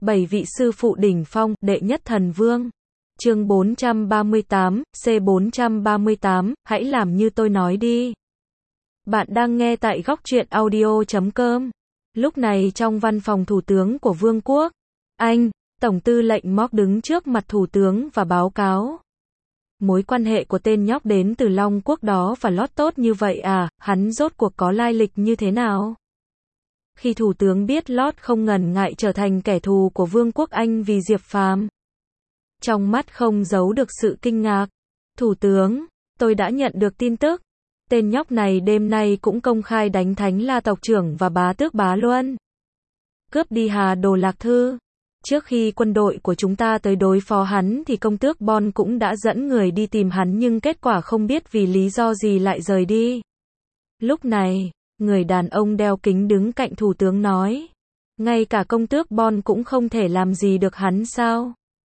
7 vị sư phụ đỉnh phong, đệ nhất thần vương. Chương 438, C438, hãy làm như tôi nói đi. Bạn đang nghe tại góc truyện audio.com. Lúc này trong văn phòng thủ tướng của Vương quốc Anh, Tổng tư lệnh Mork đứng trước mặt thủ tướng và báo cáo. Mối quan hệ của tên nhóc đến từ Long quốc đó và lót tốt như vậy à, hắn rốt cuộc có lai lịch như thế nào? Khi thủ tướng biết Lót không ngần ngại trở thành kẻ thù của Vương quốc Anh vì Diệp Phàm, trong mắt không giấu được sự kinh ngạc. Thủ tướng, tôi đã nhận được tin tức. Tên nhóc này đêm nay cũng công khai đánh Thánh La tộc trưởng và bá tước Bá Luân. Cướp đi Hà Đồ Lạc Thư. Trước khi quân đội của chúng ta tới đối phó hắn thì công tước Bon cũng đã dẫn người đi tìm hắn nhưng kết quả không biết vì lý do gì lại rời đi. Lúc này, người đàn ông đeo kính đứng cạnh thủ tướng nói. Ngay cả công tước Bon cũng không thể làm gì được hắn sao?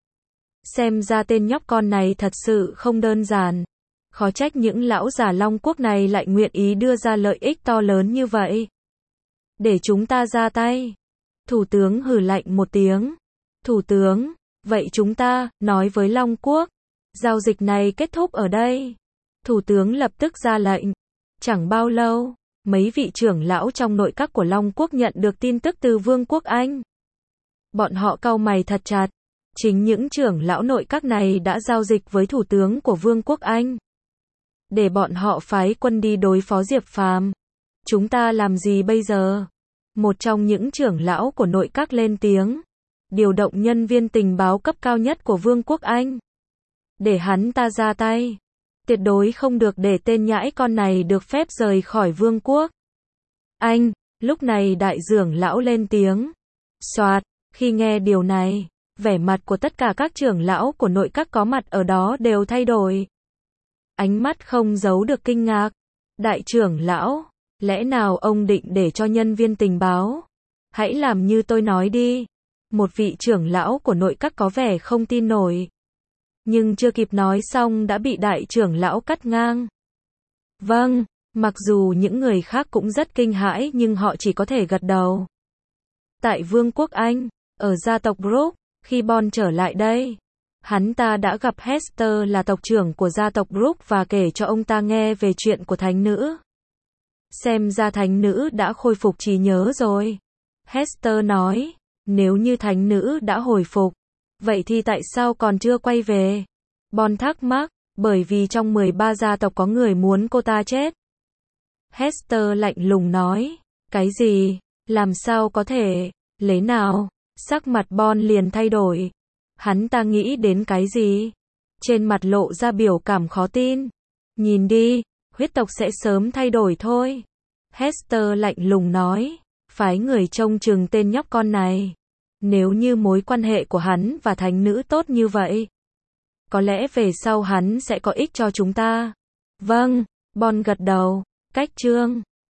Xem ra tên nhóc con này thật sự không đơn giản. Khó trách những lão già Long quốc này lại nguyện ý đưa ra lợi ích to lớn như vậy. Để chúng ta ra tay. Thủ tướng hừ lạnh một tiếng. Thủ tướng, vậy chúng ta, nói với Long quốc. Giao dịch này kết thúc ở đây. Thủ tướng lập tức ra lệnh. Chẳng bao lâu, mấy vị trưởng lão trong nội các của Long quốc nhận được tin tức từ Vương quốc Anh. Bọn họ cau mày thật chặt. Chính những trưởng lão nội các này đã giao dịch với thủ tướng của Vương quốc Anh. Để bọn họ phái quân đi đối phó Diệp Phàm. Chúng ta làm gì bây giờ? Một trong những trưởng lão của nội các lên tiếng. Điều động nhân viên tình báo cấp cao nhất của Vương quốc Anh. Để hắn ta ra tay. Tuyệt đối không được để tên nhãi con này được phép rời khỏi Vương quốc Anh. Lúc này đại trưởng lão lên tiếng. Soạt, khi nghe điều này, vẻ mặt của tất cả các trưởng lão của nội các có mặt ở đó đều thay đổi. Ánh mắt không giấu được kinh ngạc. Đại trưởng lão, lẽ nào ông định để cho nhân viên tình báo? Hãy làm như tôi nói đi. Một vị trưởng lão của nội các có vẻ không tin nổi. Nhưng chưa kịp nói xong đã bị đại trưởng lão cắt ngang. Vâng, mặc dù những người khác cũng rất kinh hãi nhưng họ chỉ có thể gật đầu. Tại Vương quốc Anh, ở gia tộc Brooke, khi Bon trở lại đây, hắn ta đã gặp Hester là tộc trưởng của gia tộc Brooke và kể cho ông ta nghe về chuyện của thánh nữ. Xem ra thánh nữ đã khôi phục trí nhớ rồi. Hester nói, nếu như thánh nữ đã hồi phục, vậy thì tại sao còn chưa quay về? Bon thắc mắc, bởi vì trong 13 gia tộc có người muốn cô ta chết. Hester lạnh lùng nói, cái gì? Làm sao có thể? Lấy nào? Sắc mặt Bon liền thay đổi. Hắn ta nghĩ đến cái gì? Trên mặt lộ ra biểu cảm khó tin. Nhìn đi, huyết tộc sẽ sớm thay đổi thôi. Hester lạnh lùng nói, phái người trông chừng tên nhóc con này. Nếu như mối quan hệ của hắn và thánh nữ tốt như vậy, có lẽ về sau hắn sẽ có ích cho chúng ta. Vâng, Bon gật đầu. Cách chương